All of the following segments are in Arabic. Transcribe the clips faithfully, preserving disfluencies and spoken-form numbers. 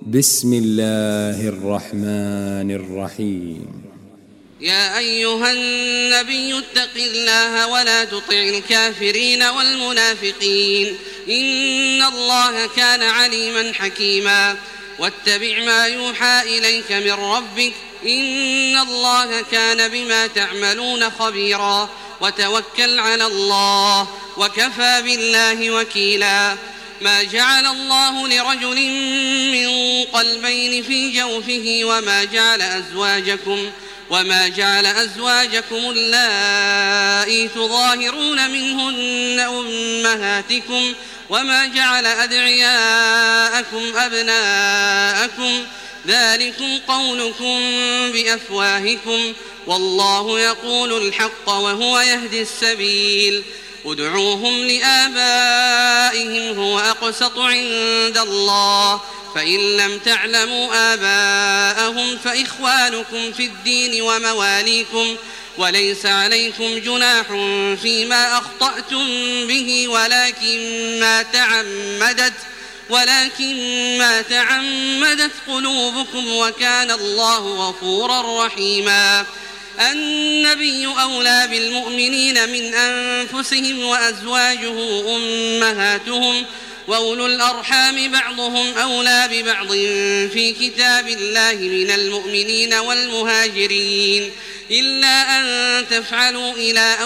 بسم الله الرحمن الرحيم. يا أيها النبي اتق الله ولا تطع الكافرين والمنافقين إن الله كان عليما حكيما. واتبع ما يوحى إليك من ربك إن الله كان بما تعملون خبيرا. وتوكل على الله وكفى بالله وكيلا. ما جعل الله لرجل من قلبين في جوفه وما جعل أزواجكم وما جعل أزواجكم اللائي تظاهرون منهن أمهاتكم وما جعل أدعياءكم أبناءكم ذلكم قولكم بأفواهكم والله يقول الحق وهو يهدي السبيل. ادعوهم لآبائهم هو أقسط عند الله فإن لم تعلموا آباءهم فإخوانكم في الدين ومواليكم وليس عليكم جناح فيما أخطأتم به ولكن ما تعمدت ولكن ما تعمدت قلوبكم وكان الله غفورا رحيما. النبي أولى بالمؤمنين من أنفسهم وأزواجه أمهاتهم وأولو الأرحام بعضهم أولى ببعض في كتاب الله من المؤمنين والمهاجرين إلا أن تفعلوا إلى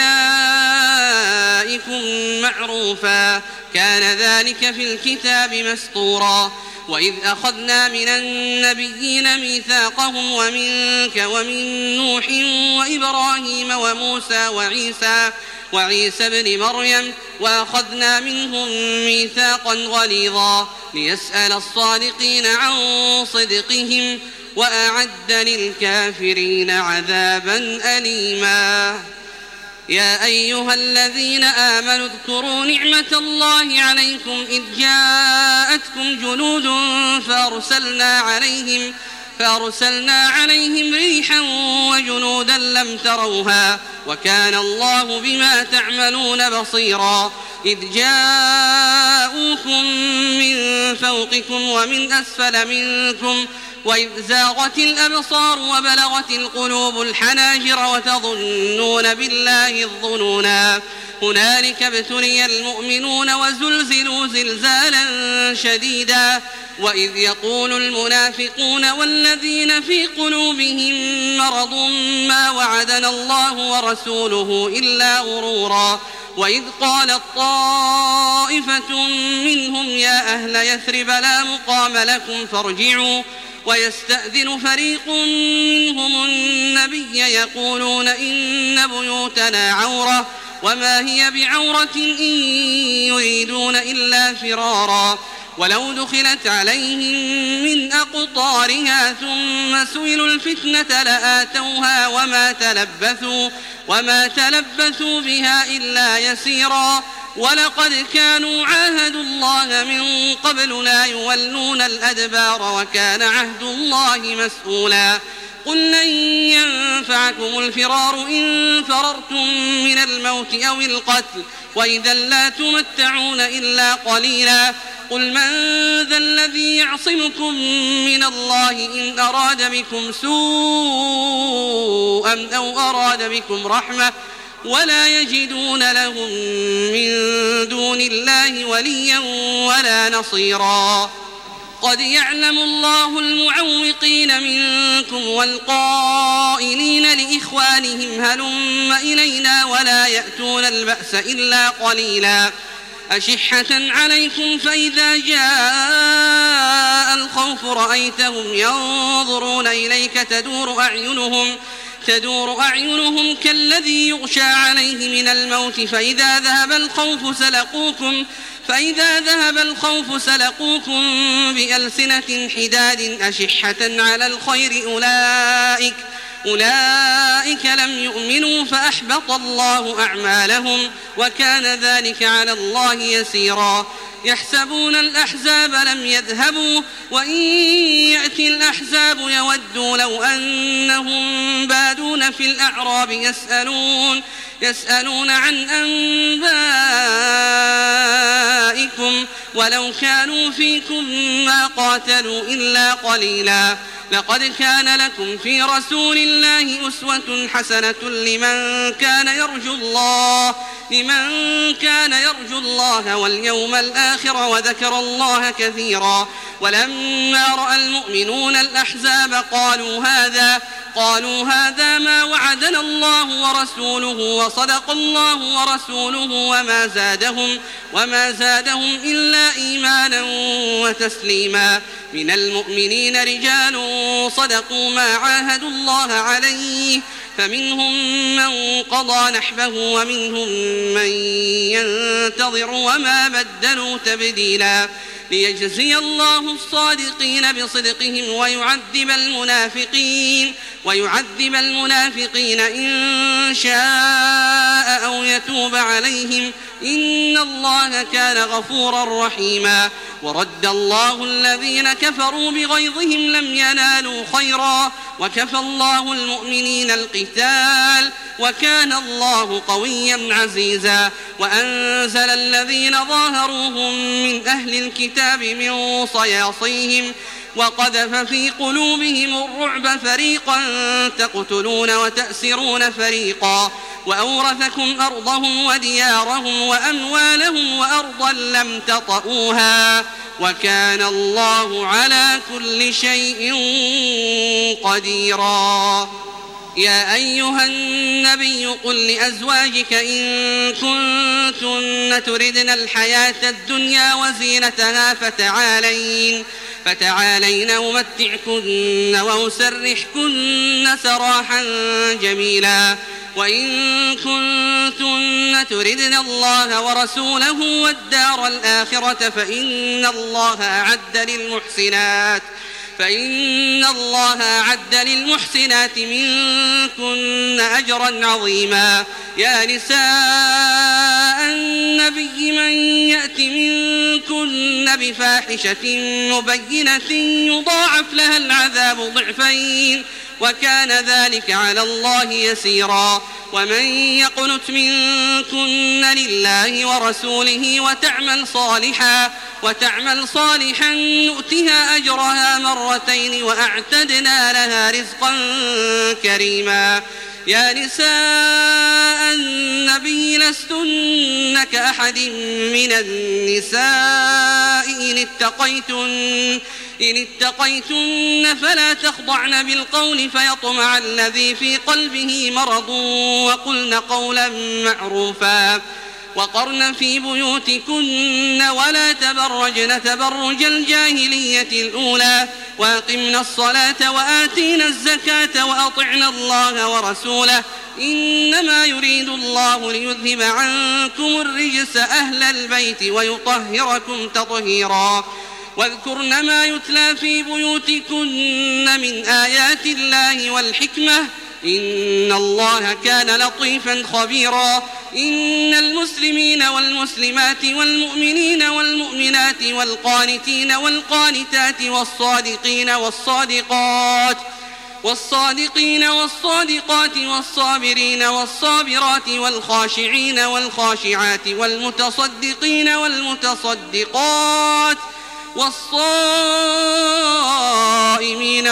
أوليائكم معروفا كان ذلك في الكتاب مسطورا. وإذ أخذنا من النبيين ميثاقهم ومنك ومن نوح وإبراهيم وموسى وعيسى وعيسى بن مريم وأخذنا منهم ميثاقا غليظا ليسأل الصادقين عن صدقهم وأعد للكافرين عذابا أليما. يا أيها الذين آمنوا اذكروا نعمة الله عليكم إذ جاءتكم جنود فأرسلنا عليهم فأرسلنا عليهم ريحا وجنودا لم تروها وكان الله بما تعملون بصيرا. إذ جاءوكم من فوقكم ومن أسفل منكم وإذ زاغت الأبصار وبلغت القلوب الحناجر وتظنون بالله الظنونا. هنالك ابتلي المؤمنون وزلزلوا زلزالا شديدا. وإذ يقول المنافقون والذين في قلوبهم مرض ما وعدنا الله ورسوله إلا غرورا. وإذ قالت طائفة منهم يا أهل يثرب لا مقام لكم فارجعوا ويستأذن فريق منهم النبي يقولون إن بيوتنا عورة وما هي بعورة إن يريدون إلا فرارا. ولو دخلت عليهم من أقطارها ثم سئلوا الفتنة لآتوها وما تلبثوا وما تلبثوا بها إلا يسيرا. ولقد كانوا عاهدوا الله من قبل لا يولون الأدبار وكان عهد الله مسؤولا. قل لن ينفعكم الفرار إن فررتم من الموت أو القتل وإذا لا تمتعون إلا قليلا. قل من ذا الذي يعصمكم من الله إن أراد بكم سوءا أو أراد بكم رحمة ولا يجدون لهم من دون الله وليا ولا نصيرا. قد يعلم الله المعوقين منكم والقائلين لإخوانهم هلم إلينا ولا يأتون البأس إلا قليلا. أشحة عليكم فإذا جاء الخوف رأيتهم ينظرون إليك تدور أعينهم تدور أعينهم كالذي يغشى عليه من الموت فإذا ذهب الخوف سلقوكم فإذا ذهب الخوف سلقوكم بألسنة حداد أشحة على الخير أولئك أولئك لم يؤمنوا فأحبط الله أعمالهم وكان ذلك على الله يسيرا. يحسبون الأحزاب لم يذهبوا وإن يأتي الأحزاب يودوا لو أنهم بادون في الأعراب يسألون يسألون عن أنبائكم ولو كانوا فيكم ما قاتلوا إلا قليلا. لقد كان لكم في رسول الله أسوة حسنة لمن كان يرجو الله لمن كان يرجو الله واليوم الآخر وذكر الله كثيرا. ولما رأى المؤمنون الأحزاب قالوا هذا قالوا هذا ما وعدنا الله ورسوله وصدق الله ورسوله وما زادهم وما زادهم إلا إيمانا وتسليما. من المؤمنين رجال صدقوا ما عاهدوا الله عليه فمنهم من قضى نحبه ومنهم من ينتظر وما بدلوا تبديلا. ليجزي الله الصادقين بصدقهم ويعذب المنافقين ويعذب المنافقين إن شاء أو يتوب عليهم إن الله كان غفورا رحيما. ورد الله الذين كفروا بغيظهم لم ينالوا خيرا وكفى الله المؤمنين القتال وكان الله قويا عزيزا. وأنزل الذين ظاهروهم من أهل الكتاب من صياصيهم وقذف في قلوبهم الرعب فريقا تقتلون وتأسرون فريقا. وأورثكم أرضهم وديارهم وأموالهم وأرضا لم تطئوها وكان الله على كل شيء قديرا. يا أيها النبي قل لأزواجك إن كنتن تردن الحياة الدنيا وزينتها فتعالين فتعالين أمتعكن وأسرحكن سراحا جميلا. وإن كنتن تردن الله ورسوله والدار الآخرة فإن الله أعد للمحسنات فإن الله أعد للمحسنات منكن أجرا عظيما. يا نساء النبي من يأت منكن بفاحشة مبينة يضاعف لها العذاب ضعفين وكان ذلك على الله يسيرا. ومن يقنت منكن لله ورسوله وتعمل صالحا وتعمل صالحا نؤتها أجرها مرتين وأعتدنا لها رزقا كريما. يا نساء النبي لستن كأحد من النساء إن اتقيتن إن اتقيتن فلا تخضعن بالقول فيطمع الذي في قلبه مرض وقلن قولا معروفا. وقرن في بيوتكن ولا تبرجن تبرج الجاهلية الأولى وأقمنا الصلاة وآتينا الزكاة وأطعنا الله ورسوله إنما يريد الله ليذهب عنكم الرجس أهل البيت ويطهركم تطهيرا. واذكرن ما يتلى في بيوتكن من آيات الله والحكمة إن الله كان لطيفا خبيرا. إن المسلمين والمسلمات والمؤمنين والمؤمنات والقانتين والقانتات والصادقين والصادقات والصادقين والصادقات والصابرين والصابرات والخاشعين والخاشعات والمتصدقين والمتصدقات والصائمين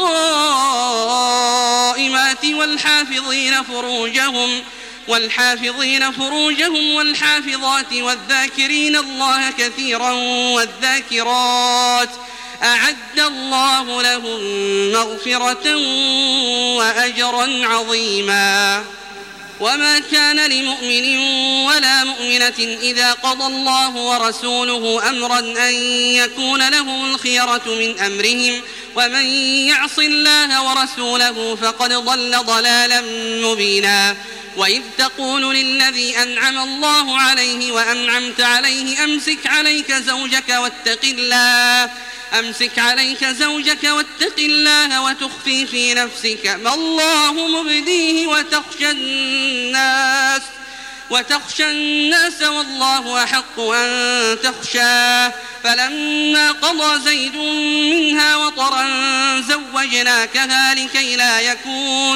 والصائمات والحافظين فروجهم والحافظين فروجهم والحافظات والذاكرين الله كثيرا والذاكرات أعد الله لهم مغفرة وأجرا عظيما. وما كان لمؤمن ولا مؤمنة إذا قضى الله ورسوله أمرا أن يكون لهم الخيرة من أمرهم ومن يعص الله ورسوله فقد ضل ضلالا مبينا. وإذ تقول للذي أنعم الله عليه وأنعمت عليه أمسك عليك زوجك واتق الله أمسك عليك زوجك واتق الله وتخفي في نفسك ما الله مبديه وتخشى الناس وتخشى الناس والله أحق أن تخشاه. فلما قضى زيد منها وطرا زوجناكها لكي لا يكون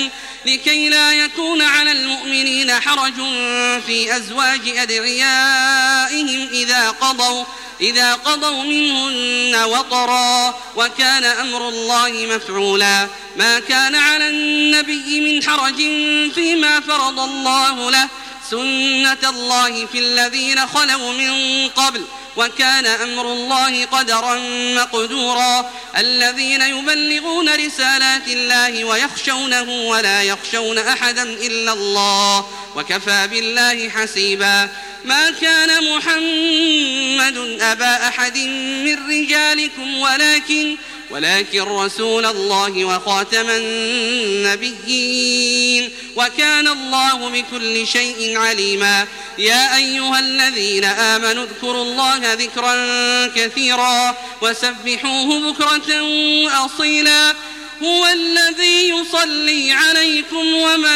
لكي لا يكون على المؤمنين حرج في أزواج أدعيائهم إذا قضوا إذا قضوا منهن وطرا وكان أمر الله مفعولا. ما كان على النبي من حرج فيما فرض الله له، سنة الله في الذين خلوا من قبل، وكان أمر الله قدرا مقدورا. الذين يبلغون رسالات الله ويخشونه ولا يخشون أحدا إلا الله، وكفى بالله حسيبا. ما كان محمد أبا أحد من رجالكم ولكن ولكن رسول الله وخاتم النبيين، وكان الله بكل شيء عليما. يا أيها الذين آمنوا اذكروا الله ذكرا كثيرا وسبحوه بكرة وأصيلا. هو الذي يصلي عليكم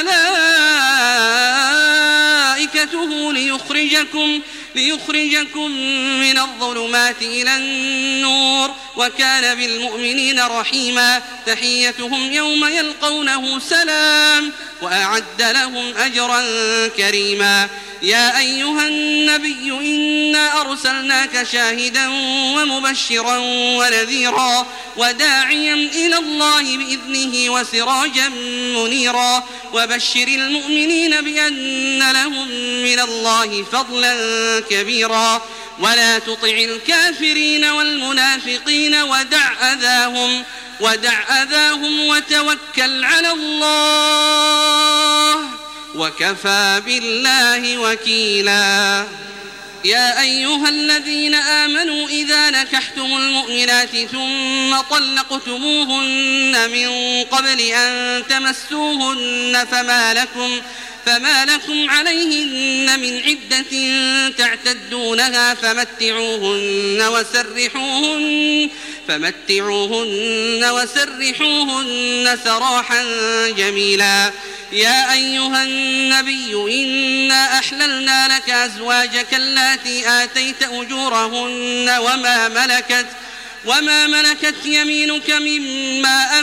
وملائكته ليخرجكم ليخرجكم من الظلمات إلى النور، وكان بالمؤمنين رحيما. تحيتهم يوم يلقونه سلام، وأعد لهم أجرا كريما. يا أيها النبي إنا أرسلناك شاهدا ومبشرا ونذيرا وداعيا إلى الله بإذنه وسراجا منيرا. وبشر المؤمنين بأن لهم من الله فضلا كبيرا. ولا تطع الكافرين والمنافقين ودع أذاهم ودع أذاهم وتوكل على الله، وكفى بالله وكيلا. يا أيها الذين آمنوا إذا نكحتم المؤمنات ثم طلقتموهن من قبل أن تمسوهن فما لكم فما لكم عليهن من عدة تعتدونها فمتعوهن وسرحوهن فمتعوهن وسرحوهن سراحا جميلا. يا أيها النبي إنا أحللنا لك أزواجك اللاتي آتيت أجورهن وما ملكت وما ملكت يمينك مما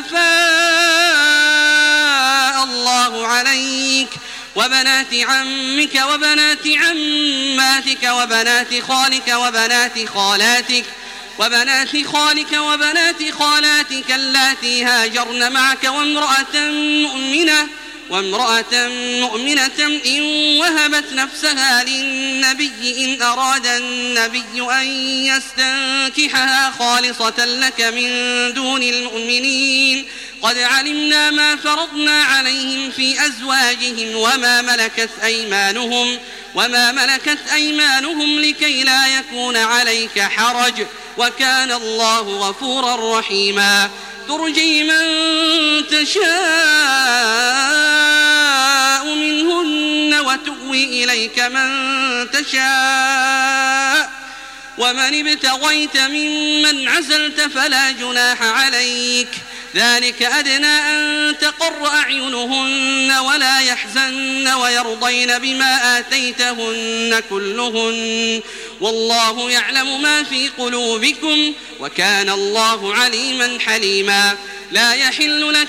أفاء الله عليك، وبنات عمك وبنات عماتك وبنات خالك وبنات خالاتك وبنات خالك وبنات خالاتك اللاتي هاجرن معك وامرأة مؤمنة وامرأة مؤمنة إن وهبت نفسها للنبي إن أراد النبي أن يستنكحها خالصة لك من دون المؤمنين. قد علمنا ما فرضنا عليهم في أزواجهم وما ملكت أيمانهم وما ملكت أيمانهم لكي لا يكون عليك حرج، وكان الله غفورا رحيما. ترجي من تشاء منهن وتؤوي إليك من تشاء، ومن ابتغيت ممن عزلت فلا جناح عليك. ذلك أدنى أن تقر أعينهن ولا يحزن ويرضين بما آتيتهن كلهن، والله يعلم ما في قلوبكم، وكان الله عليما حليما. لا يحل لك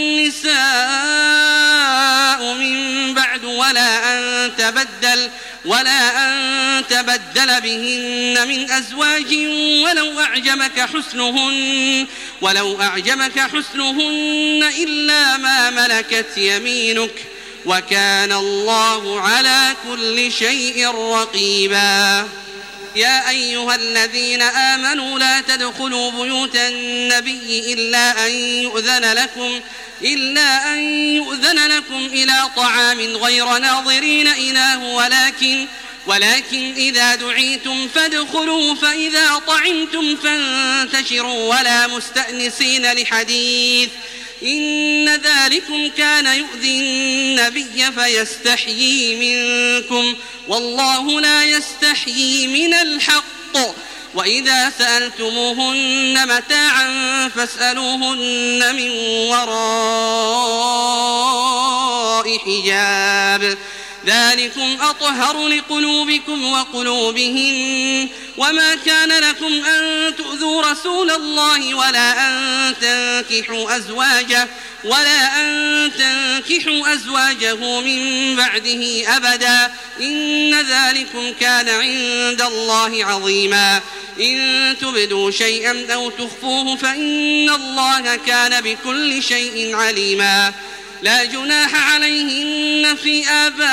النساء من بعد ولا أن تبدل ولا أن تبدل بهن من أزواج ولو أعجبك حسنهن ولو أعجبك حسنهن إلا ما ملكت يمينك، وكان الله على كل شيء رقيبا. يا أيها الذين آمنوا لا تدخلوا بيوت النبي إلا أن يؤذن لكم إلا أن يؤذن لكم إلى طعام غير ناظرين إناه ولكن ولكن إذا دعيتم فادخلوا فإذا طعمتم فانتشروا ولا مستأنسين لحديث، إن ذلكم كان يؤذي النبي فيستحيي منكم، والله لا يستحيي من الحق. وإذا سألتموهن متاعا فاسألوهن من وراء حجاب، ذلكم أطهر لقلوبكم وقلوبهم. وما كان لكم أن تؤذوا رسول الله ولا أن تنكحوا أزواجه ولا أن تنكحوا أزواجه من بعده أبدا، إن ذلكم كان عند الله عظيما. إن تبدوا شيئا أو تخفوه فإن الله كان بكل شيء عليما. لا جناح عليهن في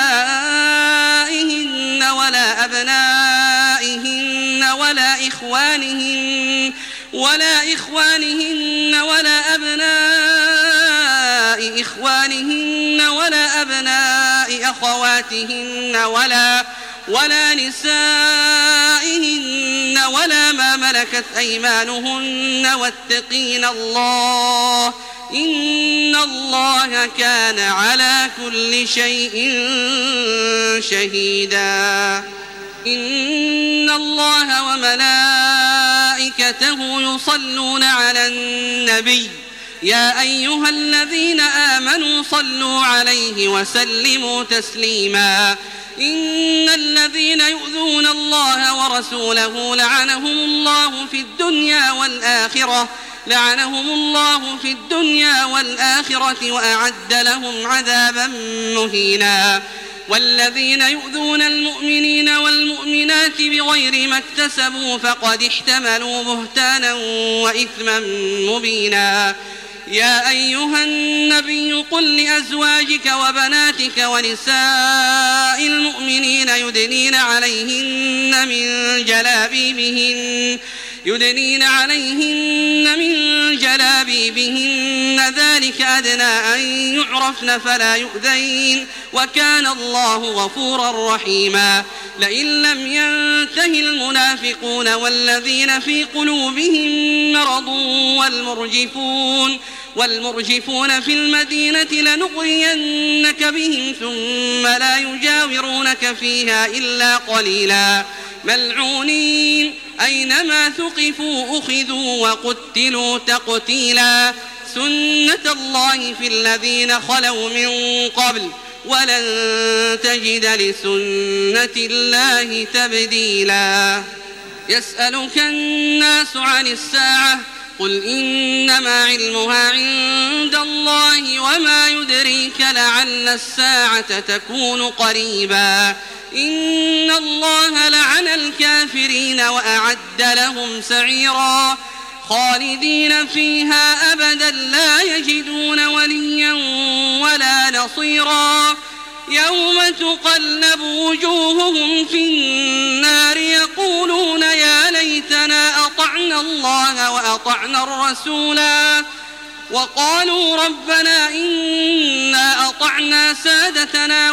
آبائهن ولا أبنائهن ولا إخوانهن ولا إخوانهن ولا أبناء إخوانهن ولا أبناء أخواتهن ولا ولا نسائهن ولا ما ملكت أيمانهن واتقين الله إن الله كان على كل شيء شهيدا. إن الله وملائكته يصلون على النبي يا أيها الذين آمنوا صلوا عليه وسلموا تسليما. إن الذين يؤذون الله ورسوله لعنهم الله في الدنيا والآخرة لعنهم الله في الدنيا والآخرة وأعد لهم عذابا مهينا. والذين يؤذون المؤمنين والمؤمنات بغير ما اكتسبوا فقد احتملوا بهتانا وإثما مبينا. يا أيها النبي قل لأزواجك وبناتك ونساء المؤمنين يدنين عليهن من جلابيبهن يدنين عليهن من جلابيبهن ذلك أدنى أن يعرفن فلا يؤذين وكان الله غفورا رحيما. لئن لم ينته المنافقون والذين في قلوبهم مرض والمرجفون والمرجفون في المدينة لنغرينك بهم ثم لا يجاورونك فيها إلا قليلا ملعونين أينما ثقفوا أخذوا وقتلوا تقتيلا. سنة الله في الذين خلوا من قبل ولن تجد لسنة الله تبديلا. يسألك الناس عن الساعة قل إنما علمها عند الله وما يدريك لعل الساعة تكون قريبا. إن الله لعن الكافرين وأعد لهم سعيرا خالدين فيها أبدا لا يجدون وليا ولا نصيرا. يوم تقلب وجوههم في النار يقولون يا ليتنا أطعنا الله وأطعنا الرسولا وقالوا ربنا إنا أطعنا سادتنا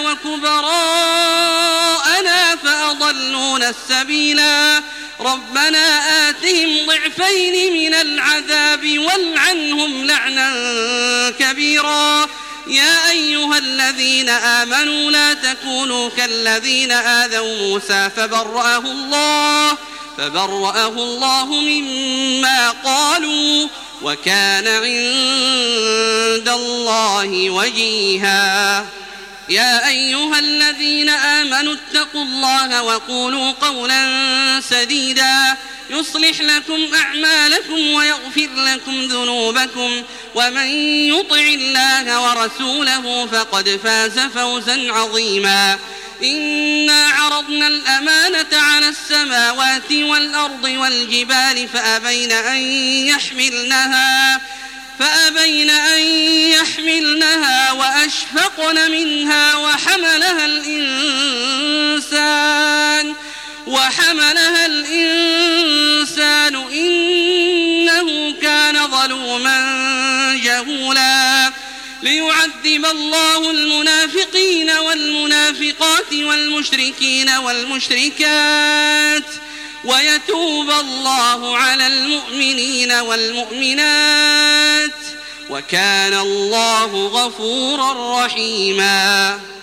وكبراءنا فأضلونا السبيلا. ربنا آتهم ضعفين من العذاب والعنهم لعنا كبيرا. يا أيها الذين آمنوا لا تكونوا كالذين آذوا موسى فبرأه الله فبرأه الله مما قالوا وكان عند الله وجيها. يا أيها الذين آمنوا اتقوا الله وقولوا قولا سديدا يصلح لكم أعمالكم ويغفر لكم ذنوبكم ومن يطع الله ورسوله فقد فاز فوزا عظيما. إنا عرضنا الأمانة على السماوات والأرض والجبال فأبين أن يحملنها فأبين أن يحملنها وأشفقن منها وحملها الإنسان وحملها الإنسان إنه كان ظلوما جهولا. ليعذب الله المنافقين والمنافقات والمشركين والمشركات ويتوب الله على المؤمنين والمؤمنات وكان الله غفورا رحيما.